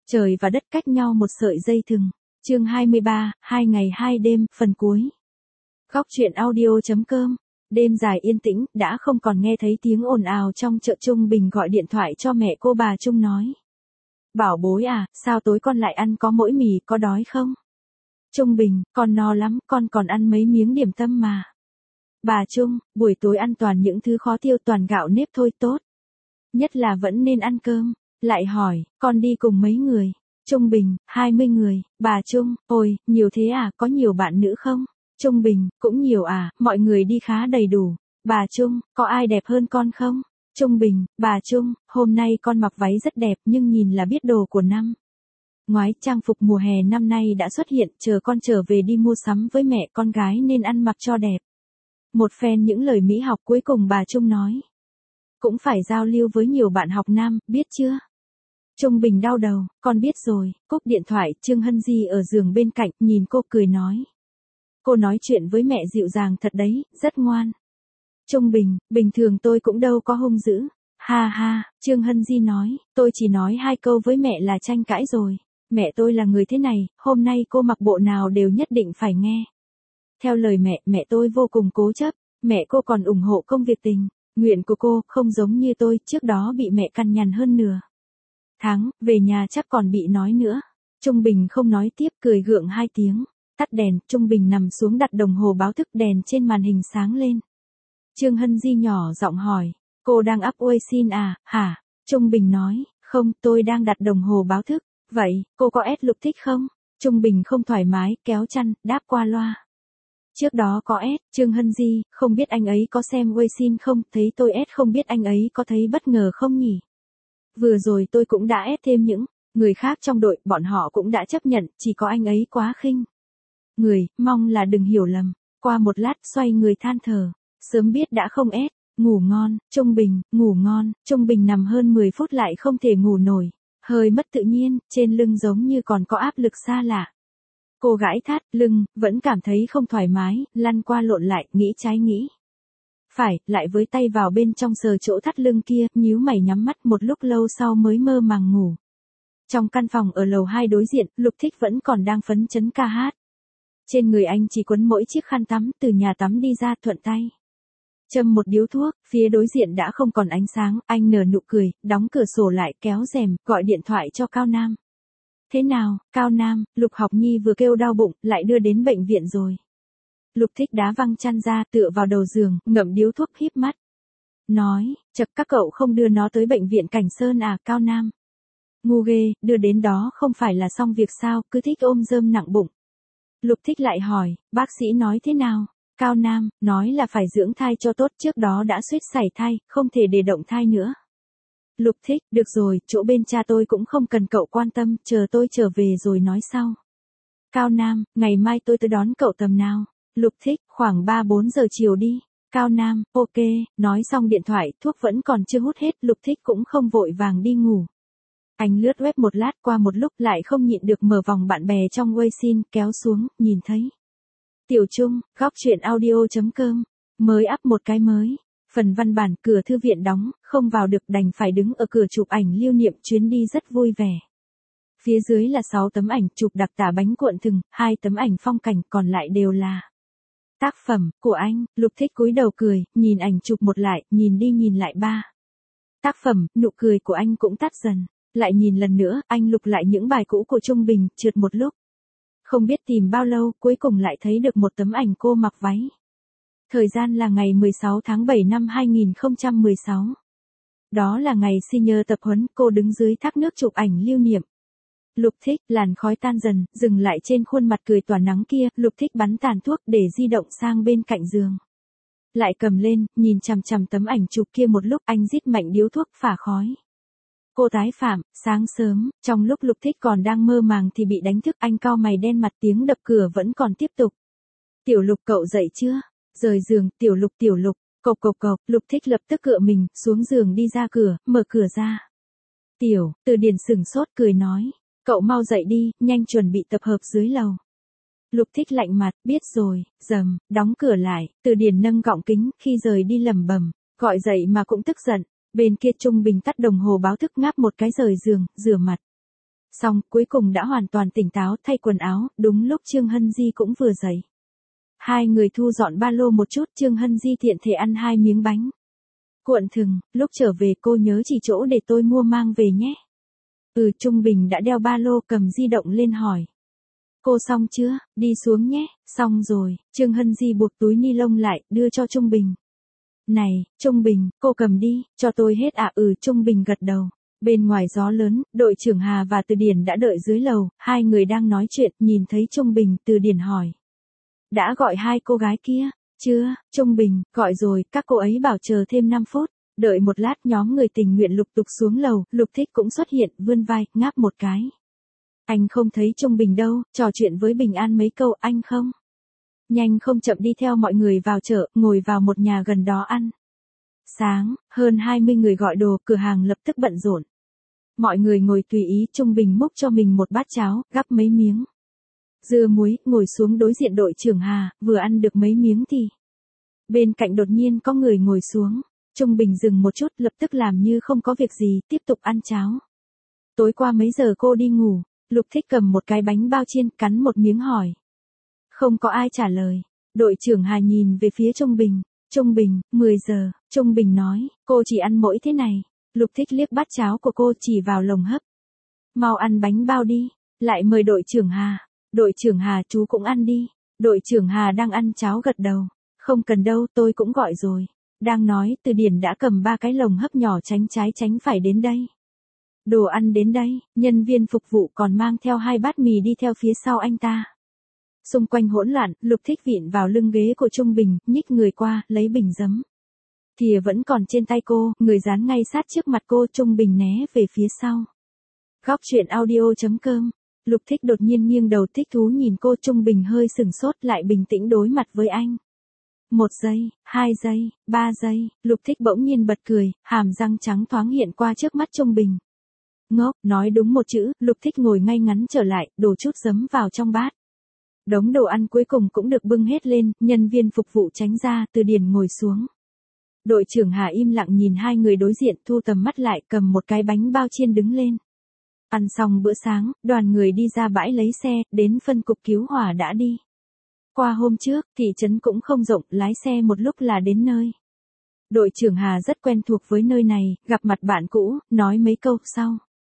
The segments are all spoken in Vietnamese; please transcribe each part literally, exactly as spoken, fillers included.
Trời và đất cách nhau một sợi dây thừng. Chương hai mươi ba, hai ngày hai đêm, phần cuối. Góc truyện audio chấm com. Đêm dài yên tĩnh, đã không còn nghe thấy tiếng ồn ào trong chợ. Trung Bình gọi điện thoại cho mẹ cô. Bà Trung nói: "Bảo bối à, sao tối con lại ăn có mỗi mì, có đói không?" Trung Bình: "Con no lắm, con còn ăn mấy miếng điểm tâm mà." Bà Trung: "Buổi tối ăn toàn những thứ khó tiêu, toàn gạo nếp thôi, tốt nhất là vẫn nên ăn cơm." Lại hỏi: "Con đi cùng mấy người?" Trung Bình: hai mươi người." Bà Trung: "Ôi, nhiều thế à, có nhiều bạn nữ không?" Trung Bình: "Cũng nhiều à, mọi người đi khá đầy đủ." Bà Trung: "Có ai đẹp hơn con không?" Trung Bình: "Bà Trung, hôm nay con mặc váy rất đẹp nhưng nhìn là biết đồ của năm ngoái, trang phục mùa hè năm nay đã xuất hiện, chờ con trở về đi mua sắm với mẹ con gái nên ăn mặc cho đẹp." Một phen những lời mỹ học cuối cùng bà Trung nói: "Cũng phải giao lưu với nhiều bạn học nam, biết chưa?" Trung Bình đau đầu: "Con biết rồi." Cúp điện thoại, Trương Hân Di ở giường bên cạnh, nhìn cô cười nói: "Cô nói chuyện với mẹ dịu dàng thật đấy, rất ngoan." Trung Bình: "Bình thường tôi cũng đâu có hung dữ." "Ha ha." Trương Hân Di nói: "Tôi chỉ nói hai câu với mẹ là tranh cãi rồi. Mẹ tôi là người thế này, hôm nay cô mặc bộ nào đều nhất định phải nghe theo lời mẹ." Mẹ tôi vô cùng cố chấp, mẹ cô còn ủng hộ công việc tình nguyện của cô, không giống như tôi, trước đó bị mẹ cằn nhằn hơn nửa tháng, về nhà chắc còn bị nói nữa. Trung Bình không nói tiếp, cười gượng hai tiếng. Tắt đèn, Trung Bình nằm xuống đặt đồng hồ báo thức, đèn trên màn hình sáng lên. Trương Hân Di nhỏ giọng hỏi: "Cô đang up Weixin à, hả?" Trung Bình nói: "Không, tôi đang đặt đồng hồ báo thức." "Vậy, cô có ép Lục Thích không?" Trung Bình không thoải mái, kéo chăn, đáp qua loa: "Trước đó có ép." Trương Hân Di: "Không biết anh ấy có xem Weixin không, thấy tôi ép không biết anh ấy có thấy bất ngờ không nhỉ? Vừa rồi tôi cũng đã ép thêm những người khác trong đội, bọn họ cũng đã chấp nhận, chỉ có anh ấy quá khinh người, mong là đừng hiểu lầm." Qua một lát, xoay người than thở: "Sớm biết đã không ép." Ngủ ngon. Trung Bình: "Ngủ ngon." Trung Bình nằm hơn mười phút lại không thể ngủ nổi, hơi mất tự nhiên, trên lưng giống như còn có áp lực xa lạ. Cô gãi thắt lưng, vẫn cảm thấy không thoải mái, lăn qua lộn lại, nghĩ trái nghĩ phải, lại với tay vào bên trong sờ chỗ thắt lưng kia, nhíu mày nhắm mắt, một lúc lâu sau mới mơ màng ngủ. Trong căn phòng ở lầu hai đối diện, Lục Thích vẫn còn đang phấn chấn ca hát. Trên người anh chỉ quấn mỗi chiếc khăn tắm, từ nhà tắm đi ra, thuận tay châm một điếu thuốc. Phía đối diện đã không còn ánh sáng, anh nở nụ cười, đóng cửa sổ lại, kéo rèm, gọi điện thoại cho Cao Nam. "Thế nào, Cao Nam, Lục Học Nhi vừa kêu đau bụng, lại đưa đến bệnh viện rồi." Lục Thích đá văng chăn ra, tựa vào đầu giường, ngậm điếu thuốc, híp mắt nói: "Chậc, các cậu không đưa nó tới bệnh viện Cảnh Sơn à?" Cao Nam: "Ngu ghê, đưa đến đó không phải là xong việc sao, cứ thích ôm rơm nặng bụng." Lục Thích lại hỏi: "Bác sĩ nói thế nào?" Cao Nam: "Nói là phải dưỡng thai cho tốt, trước đó đã suýt sảy thai, không thể để động thai nữa." Lục Thích: "Được rồi, chỗ bên cha tôi cũng không cần cậu quan tâm, chờ tôi trở về rồi nói sau." Cao Nam: "Ngày mai tôi tới đón cậu tầm nào?" Lục Thích: "Khoảng ba bốn giờ chiều đi." Cao Nam: "Ok." Nói xong điện thoại, thuốc vẫn còn chưa hút hết, Lục Thích cũng không vội vàng đi ngủ. Anh lướt web một lát, qua một lúc lại không nhịn được mở vòng bạn bè trong Weixin, kéo xuống, nhìn thấy Tiểu Trung, góc truyện audio chấm com, mới up một cái mới. Phần văn bản, cửa thư viện đóng, không vào được, đành phải đứng ở cửa chụp ảnh lưu niệm, chuyến đi rất vui vẻ. Phía dưới là sáu tấm ảnh chụp đặc tả bánh cuộn thừng, hai tấm ảnh phong cảnh, còn lại đều là tác phẩm của anh. Lục Thích cúi đầu cười, nhìn ảnh chụp một lại, nhìn đi nhìn lại ba tác phẩm, nụ cười của anh cũng tắt dần. Lại nhìn lần nữa, anh lục lại những bài cũ của Trung Bình, trượt một lúc. Không biết tìm bao lâu, cuối cùng lại thấy được một tấm ảnh cô mặc váy. Thời gian là ngày mười sáu tháng bảy năm hai nghìn không trăm mười sáu. Đó là ngày senior tập huấn, cô đứng dưới thác nước chụp ảnh lưu niệm. Lục Thích, làn khói tan dần, dừng lại trên khuôn mặt cười tỏa nắng kia, Lục Thích bắn tàn thuốc để di động sang bên cạnh giường. Lại cầm lên, nhìn chằm chằm tấm ảnh chụp kia một lúc, anh rít mạnh điếu thuốc, phả khói. Cô tái phạm, sáng sớm, trong lúc Lục Thích còn đang mơ màng thì bị đánh thức, anh cau mày đen mặt, tiếng đập cửa vẫn còn tiếp tục. "Tiểu Lục, cậu dậy chưa?" Rời giường, "Tiểu Lục, Tiểu Lục." Cộc cộc cộc, Lục Thích lập tức cựa mình, xuống giường đi ra cửa, mở cửa ra. "Tiểu." Từ Điền sửng sốt, cười nói: "Cậu mau dậy đi, nhanh chuẩn bị tập hợp dưới lầu." Lục Thích lạnh mặt: "Biết rồi." Rầm, đóng cửa lại, Từ Điền nâng gọng kính, khi rời đi lẩm bẩm: "Gọi dậy mà cũng tức giận." Bên kia Trung Bình tắt đồng hồ báo thức, ngáp một cái rời giường, rửa mặt. Xong, cuối cùng đã hoàn toàn tỉnh táo thay quần áo, đúng lúc Trương Hân Di cũng vừa dậy. Hai người thu dọn ba lô một chút, Trương Hân Di tiện thể ăn hai miếng bánh cuộn thừng, lúc trở về cô nhớ chỉ chỗ để tôi mua mang về nhé. Ừ, Trung Bình đã đeo ba lô cầm di động lên hỏi. Cô xong chưa, đi xuống nhé, xong rồi, Trương Hân Di buộc túi ni lông lại, đưa cho Trung Bình. Này, Trung Bình, cô cầm đi, cho tôi hết à. Ừ, Trung Bình gật đầu. Bên ngoài gió lớn, đội trưởng Hà và Từ Điển đã đợi dưới lầu, hai người đang nói chuyện, nhìn thấy Trung Bình, Từ Điển hỏi. Đã gọi hai cô gái kia? Chưa, Trung Bình, gọi rồi, các cô ấy bảo chờ thêm năm phút. Đợi một lát nhóm người tình nguyện lục tục xuống lầu, Lục Thích cũng xuất hiện, vươn vai, ngáp một cái. Anh không thấy Trung Bình đâu, trò chuyện với Bình An mấy câu, anh không? Nhanh không chậm đi theo mọi người vào chợ, ngồi vào một nhà gần đó ăn. Sáng, hơn hai mươi người gọi đồ, cửa hàng lập tức bận rộn. Mọi người ngồi tùy ý, Trung Bình múc cho mình một bát cháo, gắp mấy miếng dưa muối, ngồi xuống đối diện đội trưởng Hà, vừa ăn được mấy miếng thì bên cạnh đột nhiên có người ngồi xuống. Trung Bình dừng một chút, lập tức làm như không có việc gì, tiếp tục ăn cháo. Tối qua mấy giờ cô đi ngủ? Lục Thích cầm một cái bánh bao chiên, cắn một miếng hỏi. Không có ai trả lời. Đội trưởng Hà nhìn về phía Trung Bình. Trung Bình, mười giờ, Trung Bình nói, cô chỉ ăn mỗi thế này. Lục Thích liếc bát cháo của cô chỉ vào lồng hấp. Mau ăn bánh bao đi, lại mời đội trưởng Hà. Đội trưởng Hà, chú cũng ăn đi. Đội trưởng Hà đang ăn cháo gật đầu. Không cần đâu, tôi cũng gọi rồi. Đang nói, Từ Điển đã cầm ba cái lồng hấp nhỏ tránh trái tránh phải đến đây. Đồ ăn đến đây, nhân viên phục vụ còn mang theo hai bát mì đi theo phía sau anh ta. Xung quanh hỗn loạn, Lục Thích vịn vào lưng ghế của Trung Bình, nhích người qua, lấy bình giấm. Thìa vẫn còn trên tay cô, người dán ngay sát trước mặt cô, Trung Bình né về phía sau. Góc truyện audio chấm com. Lục Thích đột nhiên nghiêng đầu thích thú nhìn cô, Trung Bình hơi sừng sốt lại bình tĩnh đối mặt với anh. Một giây, hai giây, ba giây, Lục Thích bỗng nhiên bật cười, hàm răng trắng thoáng hiện qua trước mắt Trung Bình. Ngốc, nói đúng một chữ, Lục Thích ngồi ngay ngắn trở lại, đổ chút giấm vào trong bát. Đống đồ ăn cuối cùng cũng được bưng hết lên, nhân viên phục vụ tránh ra, Từ Điển ngồi xuống. Đội trưởng Hà im lặng nhìn hai người đối diện, thu tầm mắt lại, cầm một cái bánh bao chiên đứng lên. Ăn xong bữa sáng, đoàn người đi ra bãi lấy xe, đến phân cục cứu hỏa đã đi. Qua hôm trước, thị trấn cũng không rộng, lái xe một lúc là đến nơi. Đội trưởng Hà rất quen thuộc với nơi này, gặp mặt bạn cũ, nói mấy câu sau.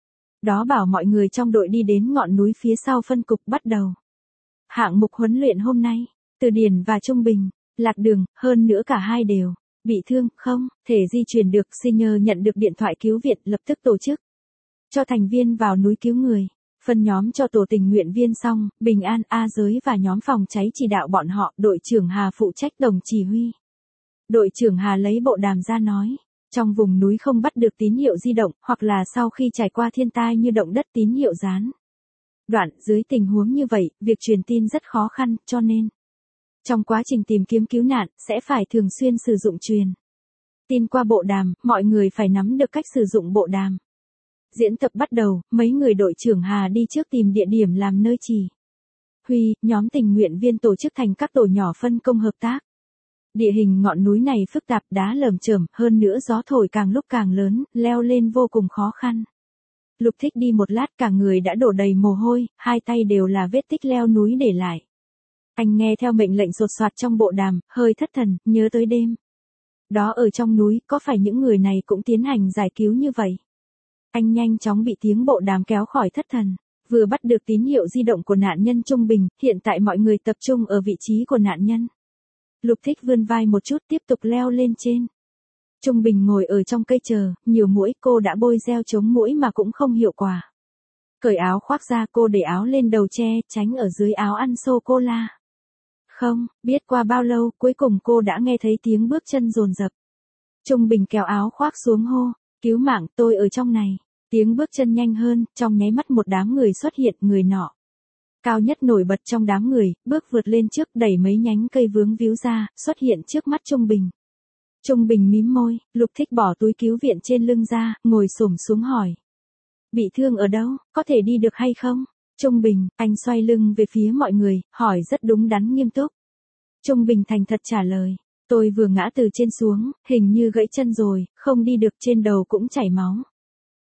Đó bảo mọi người trong đội đi đến ngọn núi phía sau phân cục bắt đầu. Hạng mục huấn luyện hôm nay, Từ Điển và Trung Bình, lạc đường, hơn nữa cả hai đều bị thương, không thể di chuyển được. Senior nhận được điện thoại cứu viện, lập tức tổ chức cho thành viên vào núi cứu người. Phân nhóm cho tổ tình nguyện viên xong, Bình An, A Giới và nhóm phòng cháy chỉ đạo bọn họ, đội trưởng Hà phụ trách tổng chỉ huy. Đội trưởng Hà lấy bộ đàm ra nói, trong vùng núi không bắt được tín hiệu di động, hoặc là sau khi trải qua thiên tai như động đất tín hiệu gián đoạn, dưới tình huống như vậy, việc truyền tin rất khó khăn, cho nên trong quá trình tìm kiếm cứu nạn, sẽ phải thường xuyên sử dụng truyền tin qua bộ đàm, mọi người phải nắm được cách sử dụng bộ đàm. Diễn tập bắt đầu, mấy người đội trưởng Hà đi trước tìm địa điểm làm nơi chỉ huy, nhóm tình nguyện viên tổ chức thành các tổ nhỏ phân công hợp tác. Địa hình ngọn núi này phức tạp, đá lởm chởm, hơn nữa gió thổi càng lúc càng lớn, leo lên vô cùng khó khăn. Lục Thích đi một lát cả người đã đổ đầy mồ hôi, hai tay đều là vết tích leo núi để lại. Anh nghe theo mệnh lệnh sột soạt trong bộ đàm, hơi thất thần, nhớ tới đêm đó ở trong núi, có phải những người này cũng tiến hành giải cứu như vậy? Anh nhanh chóng bị tiếng bộ đàm kéo khỏi thất thần. Vừa bắt được tín hiệu di động của nạn nhân Trung Bình, hiện tại mọi người tập trung ở vị trí của nạn nhân. Lục Thích vươn vai một chút tiếp tục leo lên trên. Trung Bình ngồi ở trong cây chờ, nhiều muỗi, cô đã bôi gel chống muỗi mà cũng không hiệu quả. Cởi áo khoác ra, cô để áo lên đầu che, tránh ở dưới áo ăn sô-cô-la. Không, biết qua bao lâu, cuối cùng cô đã nghe thấy tiếng bước chân dồn dập. Trung Bình kéo áo khoác xuống hô, cứu mạng, tôi ở trong này. Tiếng bước chân nhanh hơn, trong nháy mắt một đám người xuất hiện, người nọ cao nhất nổi bật trong đám người, bước vượt lên trước, đẩy mấy nhánh cây vướng víu ra, xuất hiện trước mắt Trung Bình. Trung Bình mím môi, Lục Thích bỏ túi cứu viện trên lưng ra, ngồi xổm xuống hỏi. Bị thương ở đâu, có thể đi được hay không? Trung Bình, anh xoay lưng về phía mọi người, hỏi rất đúng đắn nghiêm túc. Trung Bình thành thật trả lời. Tôi vừa ngã từ trên xuống, hình như gãy chân rồi, không đi được, trên đầu cũng chảy máu.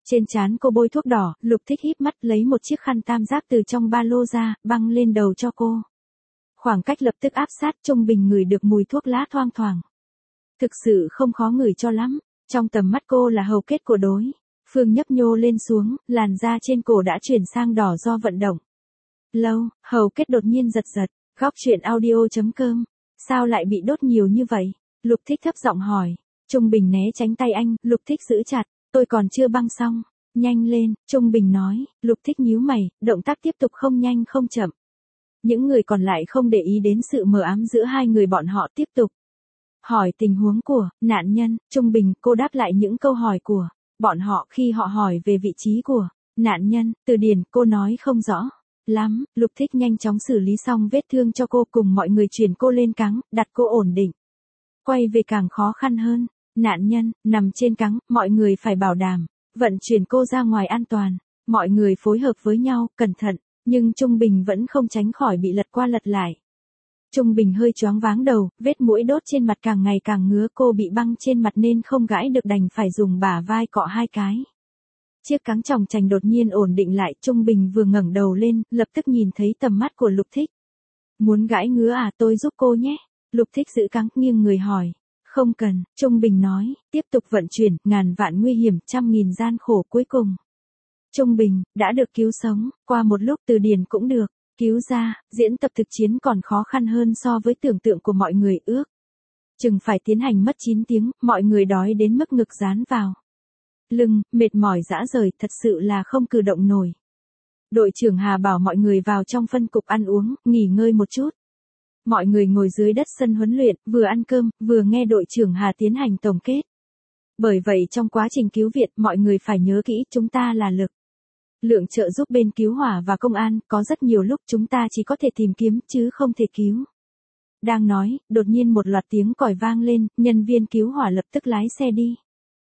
Trên trán cô bôi thuốc đỏ, Lục Thích híp mắt lấy một chiếc khăn tam giác từ trong ba lô ra, băng lên đầu cho cô. Khoảng cách lập tức áp sát, Trung Bình ngửi được mùi thuốc lá thoang thoảng. Thực sự không khó ngửi cho lắm, trong tầm mắt cô là hầu kết của đối. Phương nhấp nhô lên xuống, làn da trên cổ đã chuyển sang đỏ do vận động. Lâu, hầu kết đột nhiên giật giật, góc truyện audio chấm com. Sao lại bị đốt nhiều như vậy? Lục Thích thấp giọng hỏi. Trung Bình né tránh tay anh, Lục Thích giữ chặt, tôi còn chưa băng xong. Nhanh lên, Trung Bình nói. Lục Thích nhíu mày, động tác tiếp tục không nhanh không chậm. Những người còn lại không để ý đến sự mờ ám giữa hai người bọn họ, tiếp tục hỏi tình huống của nạn nhân. Trung Bình, cô đáp lại những câu hỏi của bọn họ. Khi họ hỏi về vị trí của nạn nhân, từ điển, cô nói không rõ lắm. Lục Thích nhanh chóng xử lý xong vết thương cho cô, cùng mọi người chuyển cô lên cáng, đặt cô ổn định. Quay về càng khó khăn hơn. Nạn nhân nằm trên cáng, mọi người phải bảo đảm vận chuyển cô ra ngoài an toàn. Mọi người phối hợp với nhau, cẩn thận, nhưng Trung Bình vẫn không tránh khỏi bị lật qua lật lại. Trung Bình hơi choáng váng đầu, vết mũi đốt trên mặt càng ngày càng ngứa, cô bị băng trên mặt nên không gãi được, đành phải dùng bả vai cọ hai cái. Chiếc cáng chòng chành đột nhiên ổn định lại, Trung Bình vừa ngẩng đầu lên, lập tức nhìn thấy tầm mắt của Lục Thích. Muốn gãi ngứa à, tôi giúp cô nhé. Lục Thích giữ cáng, nghiêng người hỏi. Không cần, Trung Bình nói, tiếp tục vận chuyển, ngàn vạn nguy hiểm, trăm nghìn gian khổ, cuối cùng. Trung Bình, đã được cứu sống, qua một lúc Từ Điển cũng được cứu ra. Diễn tập thực chiến còn khó khăn hơn so với tưởng tượng của mọi người, ước chừng phải tiến hành mất chín tiếng, mọi người đói đến mức ngực dán vào lưng, mệt mỏi rã rời, thật sự là không cử động nổi. Đội trưởng Hà bảo mọi người vào trong phân cục ăn uống, nghỉ ngơi một chút. Mọi người ngồi dưới đất sân huấn luyện, vừa ăn cơm, vừa nghe đội trưởng Hà tiến hành tổng kết. Bởi vậy trong quá trình cứu viện, mọi người phải nhớ kỹ, chúng ta là lực lượng trợ giúp bên cứu hỏa và công an, có rất nhiều lúc chúng ta chỉ có thể tìm kiếm, chứ không thể cứu. Đang nói, đột nhiên một loạt tiếng còi vang lên, nhân viên cứu hỏa lập tức lái xe đi.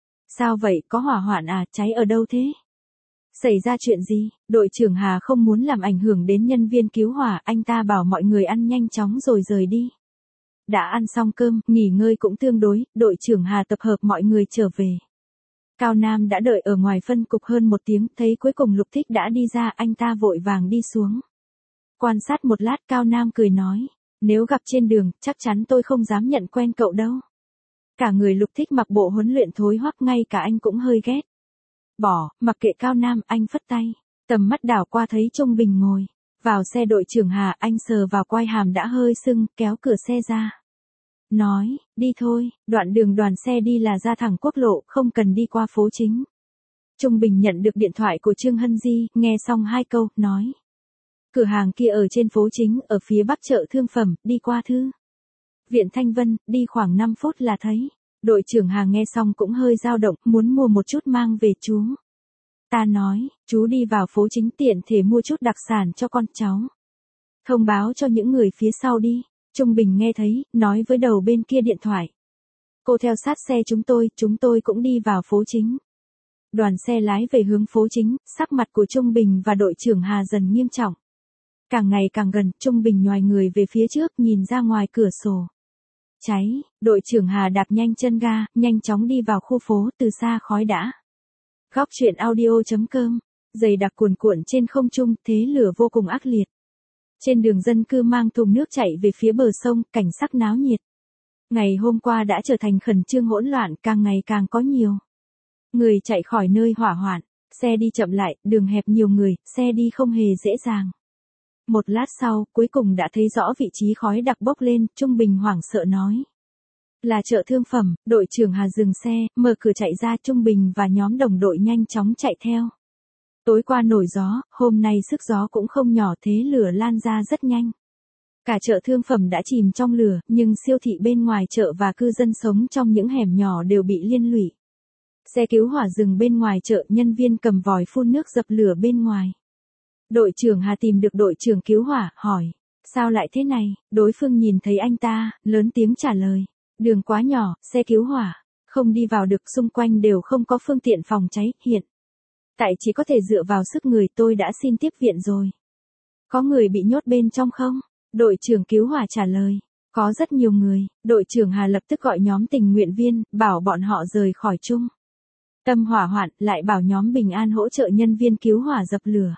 Sao vậy, có hỏa hoạn à, cháy ở đâu thế? Xảy ra chuyện gì? Đội trưởng Hà không muốn làm ảnh hưởng đến nhân viên cứu hỏa, anh ta bảo mọi người ăn nhanh chóng rồi rời đi. Đã ăn xong cơm, nghỉ ngơi cũng tương đối, đội trưởng Hà tập hợp mọi người trở về. Cao Nam đã đợi ở ngoài phân cục hơn một tiếng, thấy cuối cùng Lục Thích đã đi ra, anh ta vội vàng đi xuống. Quan sát một lát, Cao Nam cười nói, nếu gặp trên đường, chắc chắn tôi không dám nhận quen cậu đâu. Cả người Lục Thích mặc bộ huấn luyện thối hoắc, ngay cả anh cũng hơi ghét. Bỏ, mặc kệ Cao Nam, anh phất tay. Tầm mắt đảo qua thấy Trung Bình ngồi vào xe đội trưởng Hà, anh sờ vào quai hàm đã hơi sưng, kéo cửa xe ra. Nói, đi thôi, đoạn đường đoàn xe đi là ra thẳng quốc lộ, không cần đi qua phố chính. Trung Bình nhận được điện thoại của Trương Hân Di, nghe xong hai câu, nói. Cửa hàng kia ở trên phố chính, ở phía bắc chợ thương phẩm, đi qua thư viện Thanh Vân, đi khoảng năm phút là thấy. Đội trưởng Hà nghe xong cũng hơi dao động, muốn mua một chút mang về chú. Ta nói, chú đi vào phố chính tiện thể mua chút đặc sản cho con cháu. Thông báo cho những người phía sau đi. Trung Bình nghe thấy, nói với đầu bên kia điện thoại. Cô theo sát xe chúng tôi, chúng tôi cũng đi vào phố chính. Đoàn xe lái về hướng phố chính, sắc mặt của Trung Bình và đội trưởng Hà dần nghiêm trọng. Càng ngày càng gần, Trung Bình nhoài người về phía trước, nhìn ra ngoài cửa sổ. Cháy, đội trưởng Hà đạp nhanh chân ga, nhanh chóng đi vào khu phố, từ xa khói đã. Góc truyện audio chấm com, dày đặc cuồn cuộn trên không trung, thế lửa vô cùng ác liệt. Trên đường dân cư mang thùng nước chạy về phía bờ sông, cảnh sắc náo nhiệt. Ngày hôm qua đã trở thành khẩn trương hỗn loạn, càng ngày càng có nhiều người chạy khỏi nơi hỏa hoạn, xe đi chậm lại, đường hẹp nhiều người, xe đi không hề dễ dàng. Một lát sau, cuối cùng đã thấy rõ vị trí khói đặc bốc lên, Trung Bình hoảng sợ nói. Là chợ thương phẩm, đội trưởng Hà dừng xe, mở cửa chạy ra, Trung Bình và nhóm đồng đội nhanh chóng chạy theo. Tối qua nổi gió, hôm nay sức gió cũng không nhỏ, thế lửa lan ra rất nhanh. Cả chợ thương phẩm đã chìm trong lửa, nhưng siêu thị bên ngoài chợ và cư dân sống trong những hẻm nhỏ đều bị liên lụy. Xe cứu hỏa dừng bên ngoài chợ, nhân viên cầm vòi phun nước dập lửa bên ngoài. Đội trưởng Hà tìm được đội trưởng cứu hỏa, hỏi, sao lại thế này? Đối phương nhìn thấy anh ta, lớn tiếng trả lời, đường quá nhỏ, xe cứu hỏa không đi vào được, xung quanh đều không có phương tiện phòng cháy, hiện tại chỉ có thể dựa vào sức người, tôi đã xin tiếp viện rồi. Có người bị nhốt bên trong không? Đội trưởng cứu hỏa trả lời, có rất nhiều người. Đội trưởng Hà lập tức gọi nhóm tình nguyện viên, bảo bọn họ rời khỏi chung Tâm hỏa hoạn, lại bảo nhóm Bình An hỗ trợ nhân viên cứu hỏa dập lửa.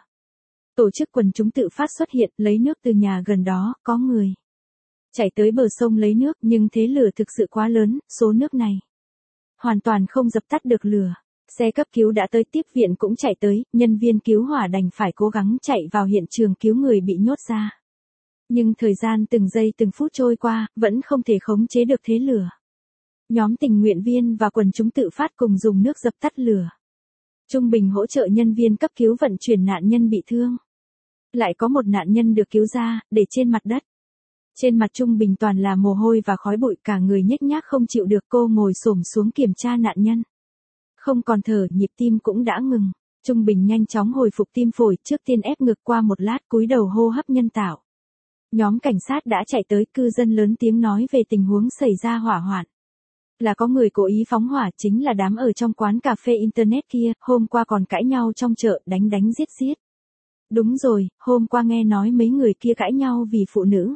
Tổ chức quần chúng tự phát xuất hiện, lấy nước từ nhà gần đó, có người chạy tới bờ sông lấy nước, nhưng thế lửa thực sự quá lớn, số nước này hoàn toàn không dập tắt được lửa. Xe cấp cứu đã tới, tiếp viện cũng chạy tới, nhân viên cứu hỏa đành phải cố gắng chạy vào hiện trường cứu người bị nhốt ra. Nhưng thời gian từng giây từng phút trôi qua, vẫn không thể khống chế được thế lửa. Nhóm tình nguyện viên và quần chúng tự phát cùng dùng nước dập tắt lửa. Trung Bình hỗ trợ nhân viên cấp cứu vận chuyển nạn nhân bị thương. Lại có một nạn nhân được cứu ra, để trên mặt đất. Trên mặt Trung Bình toàn là mồ hôi và khói bụi, cả người nhếch nhác không chịu được, cô ngồi xổm xuống kiểm tra nạn nhân. Không còn thở, nhịp tim cũng đã ngừng. Trung Bình nhanh chóng hồi phục tim phổi, trước tiên ép ngực, qua một lát cúi đầu hô hấp nhân tạo. Nhóm cảnh sát đã chạy tới, cư dân lớn tiếng nói về tình huống xảy ra hỏa hoạn. Là có người cố ý phóng hỏa, chính là đám ở trong quán cà phê internet kia, hôm qua còn cãi nhau trong chợ, đánh đánh giết giết. Đúng rồi, hôm qua nghe nói mấy người kia cãi nhau vì phụ nữ.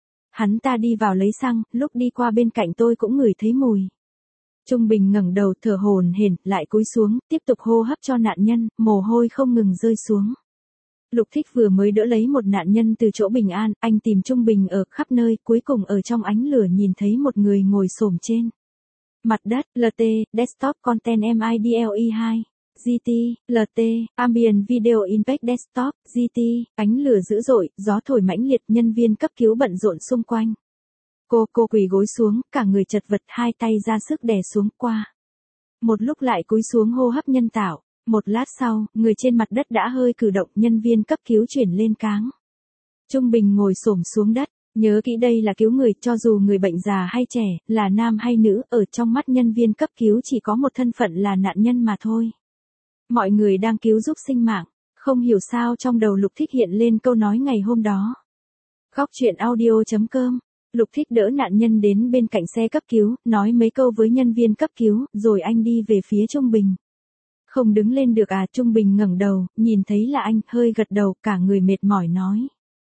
Hắn ta đi vào lấy xăng, lúc đi qua bên cạnh tôi cũng ngửi thấy mùi. Trung Bình ngẩng đầu thở hổn hển, lại cúi xuống, tiếp tục hô hấp cho nạn nhân, mồ hôi không ngừng rơi xuống. Lục Thích vừa mới đỡ lấy một nạn nhân từ chỗ Bình An, anh tìm Trung Bình ở khắp nơi, cuối cùng ở trong ánh lửa nhìn thấy một người ngồi xổm trên mặt đất. lờ tê, Desktop Content em i đê lờ e hai, giê tê, lờ tê, Ambient Video Impact Desktop, giê tê, ánh lửa dữ dội, gió thổi mãnh liệt, nhân viên cấp cứu bận rộn xung quanh. Cô, cô quỳ gối xuống, cả người chật vật, hai tay ra sức đè xuống, qua. Một lúc lại cúi xuống hô hấp nhân tạo. Một lát sau, người trên mặt đất đã hơi cử động, nhân viên cấp cứu chuyển lên cáng. Trung Bình ngồi xổm xuống đất, nhớ kỹ đây là cứu người, cho dù người bệnh già hay trẻ, là nam hay nữ, ở trong mắt nhân viên cấp cứu chỉ có một thân phận là nạn nhân mà thôi. Mọi người đang cứu giúp sinh mạng, không hiểu sao trong đầu Lục Thích hiện lên câu nói ngày hôm đó. Góc truyện audio chấm com. Lục Thích đỡ nạn nhân đến bên cạnh xe cấp cứu, nói mấy câu với nhân viên cấp cứu, rồi anh đi về phía Trung Bình. Không đứng lên được à? Trung Bình ngẩng đầu, nhìn thấy là anh, hơi gật đầu, cả người mệt mỏi nói.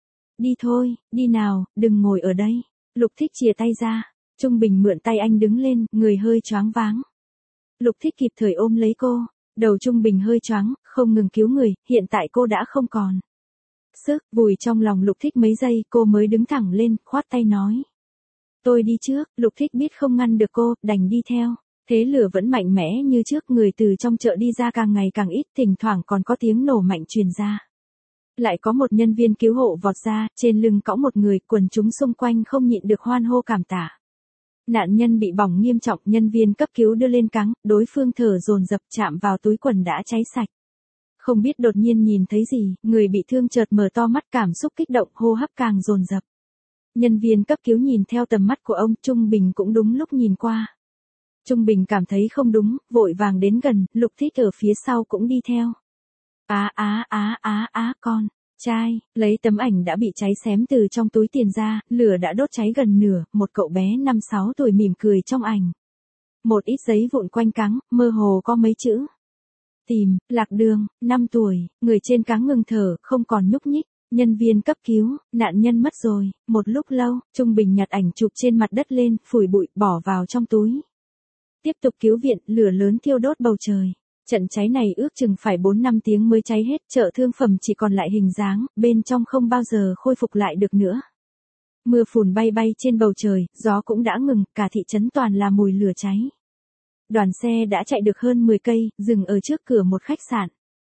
Đi thôi, đi nào, đừng ngồi ở đây. Lục Thích chìa tay ra, Trung Bình mượn tay anh đứng lên, người hơi choáng váng. Lục Thích kịp thời ôm lấy cô, đầu Trung Bình hơi choáng, không ngừng cứu người, hiện tại cô đã không còn sức. Vùi trong lòng Lục Thích mấy giây, cô mới đứng thẳng lên, khoát tay nói. Tôi đi trước. Lục Thích biết không ngăn được cô, đành đi theo. Thế lửa vẫn mạnh mẽ như trước, người từ trong chợ đi ra càng ngày càng ít, thỉnh thoảng còn có tiếng nổ mạnh truyền ra. Lại có một nhân viên cứu hộ vọt ra, trên lưng cõng một người, quần chúng xung quanh không nhịn được hoan hô cảm tạ. Nạn nhân bị bỏng nghiêm trọng, nhân viên cấp cứu đưa lên cáng, đối phương thở dồn dập, chạm vào túi quần đã cháy sạch. Không biết đột nhiên nhìn thấy gì, người bị thương chợt mở to mắt, cảm xúc kích động, hô hấp càng dồn dập. Nhân viên cấp cứu nhìn theo tầm mắt của ông, Trung Bình cũng đúng lúc nhìn qua. Trung Bình cảm thấy không đúng, vội vàng đến gần, Lục Thích ở phía sau cũng đi theo. Á á á á á con, trai, lấy tấm ảnh đã bị cháy xém từ trong túi tiền ra, lửa đã đốt cháy gần nửa, một cậu bé năm sáu tuổi mỉm cười trong ảnh. Một ít giấy vụn quanh cáng, mơ hồ có mấy chữ. Tìm, Lạc Đường, năm tuổi, người trên cáng ngừng thở, không còn nhúc nhích. Nhân viên cấp cứu, nạn nhân mất rồi. Một lúc lâu, Trung Bình nhặt ảnh chụp trên mặt đất lên, phủi bụi, bỏ vào trong túi. Tiếp tục cứu viện, lửa lớn thiêu đốt bầu trời. Trận cháy này ước chừng phải bốn năm tiếng mới cháy hết, chợ thương phẩm chỉ còn lại hình dáng, bên trong không bao giờ khôi phục lại được nữa. Mưa phùn bay bay trên bầu trời, gió cũng đã ngừng, cả thị trấn toàn là mùi lửa cháy. Đoàn xe đã chạy được hơn mười cây, dừng ở trước cửa một khách sạn.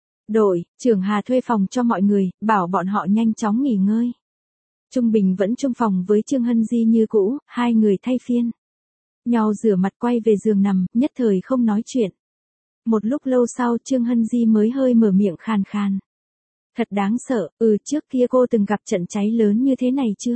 Đội trưởng Hà thuê phòng cho mọi người, bảo bọn họ nhanh chóng nghỉ ngơi. Trung Bình vẫn chung phòng với Trương Hân Di như cũ, hai người thay phiên nhau rửa mặt, quay về giường nằm, nhất thời không nói chuyện. Một lúc lâu sau, Trương Hân Di mới hơi mở miệng khàn khàn. Thật đáng sợ, ừ, trước kia cô từng gặp trận cháy lớn như thế này chưa?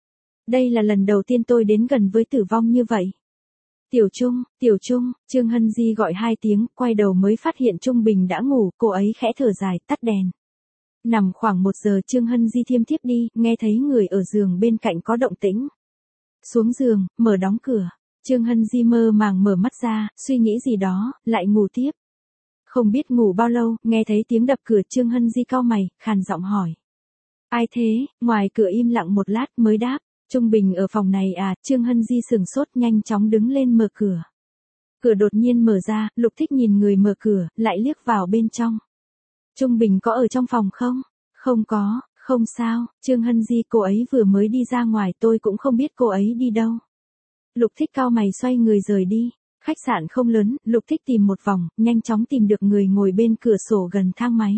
Đây là lần đầu tiên tôi đến gần với tử vong như vậy. Tiểu Trung, Tiểu Trung, Trương Hân Di gọi hai tiếng, quay đầu mới phát hiện Trung Bình đã ngủ, cô ấy khẽ thở dài, tắt đèn. Nằm khoảng một giờ, Trương Hân Di thiêm thiếp đi, nghe thấy người ở giường bên cạnh có động tĩnh. Xuống giường, mở đóng cửa. Trương Hân Di mơ màng mở mắt ra, suy nghĩ gì đó, lại ngủ tiếp. Không biết ngủ bao lâu, nghe thấy tiếng đập cửa, Trương Hân Di cau mày, khàn giọng hỏi. Ai thế? Ngoài cửa im lặng một lát mới đáp. Trung Bình ở phòng này à? Trương Hân Di sừng sốt, nhanh chóng đứng lên mở cửa. Cửa đột nhiên mở ra, Lục Thích nhìn người mở cửa, lại liếc vào bên trong. Trung Bình có ở trong phòng không? Không có, không sao, Trương Hân Di cô ấy vừa mới đi ra ngoài, tôi cũng không biết cô ấy đi đâu. Lục Thích cau mày xoay người rời đi. Khách sạn không lớn, Lục Thích tìm một vòng, nhanh chóng tìm được người ngồi bên cửa sổ gần thang máy.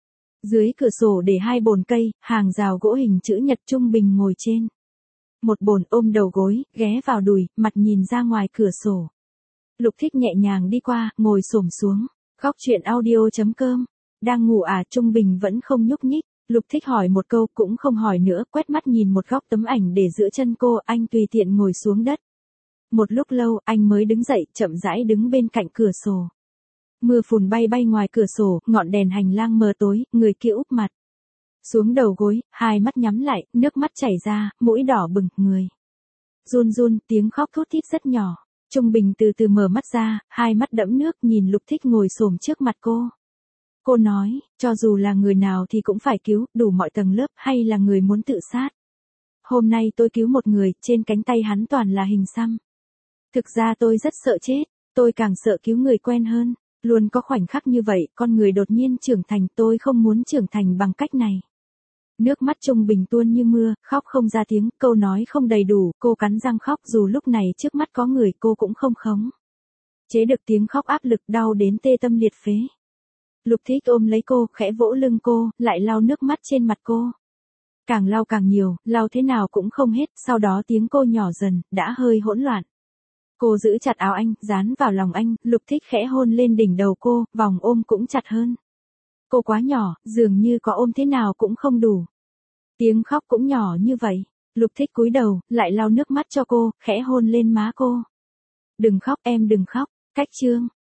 Dưới cửa sổ để hai bồn cây, hàng rào gỗ hình chữ nhật, Trung Bình ngồi trên. Một bồn ôm đầu gối, ghé vào đùi, mặt nhìn ra ngoài cửa sổ. Lục Thích nhẹ nhàng đi qua, ngồi xổm xuống. Góc chuyện audio chấm com. Đang ngủ à? Trung Bình vẫn không nhúc nhích. Lục Thích hỏi một câu cũng không hỏi nữa, quét mắt nhìn một góc tấm ảnh để giữa chân cô, anh tùy tiện ngồi xuống đất. Một lúc lâu, anh mới đứng dậy, chậm rãi đứng bên cạnh cửa sổ. Mưa phùn bay bay ngoài cửa sổ, ngọn đèn hành lang mờ tối, người kia úp mặt xuống đầu gối, hai mắt nhắm lại, nước mắt chảy ra, mũi đỏ bừng, người run run, tiếng khóc thút thít rất nhỏ. Trung Bình từ từ mở mắt ra, hai mắt đẫm nước, nhìn Lục Thích ngồi xổm trước mặt cô. Cô nói, cho dù là người nào thì cũng phải cứu, đủ mọi tầng lớp, hay là người muốn tự sát. Hôm nay tôi cứu một người, trên cánh tay hắn toàn là hình xăm. Thực ra tôi rất sợ chết, tôi càng sợ cứu người quen hơn. Luôn có khoảnh khắc như vậy, con người đột nhiên trưởng thành, tôi không muốn trưởng thành bằng cách này. Nước mắt Trung Bình tuôn như mưa, khóc không ra tiếng, câu nói không đầy đủ, cô cắn răng khóc, dù lúc này trước mắt có người cô cũng không khống chế được tiếng khóc, áp lực đau đến tê tâm liệt phế. Lục Thích ôm lấy cô, khẽ vỗ lưng cô, lại lau nước mắt trên mặt cô. Càng lau càng nhiều, lau thế nào cũng không hết, sau đó tiếng cô nhỏ dần, đã hơi hỗn loạn. Cô giữ chặt áo anh, dán vào lòng anh, Lục Thích khẽ hôn lên đỉnh đầu cô, vòng ôm cũng chặt hơn. Cô quá nhỏ, dường như có ôm thế nào cũng không đủ. Tiếng khóc cũng nhỏ như vậy. Lục Thích cúi đầu, lại lau nước mắt cho cô, khẽ hôn lên má cô. Đừng khóc em, đừng khóc. Cách chương.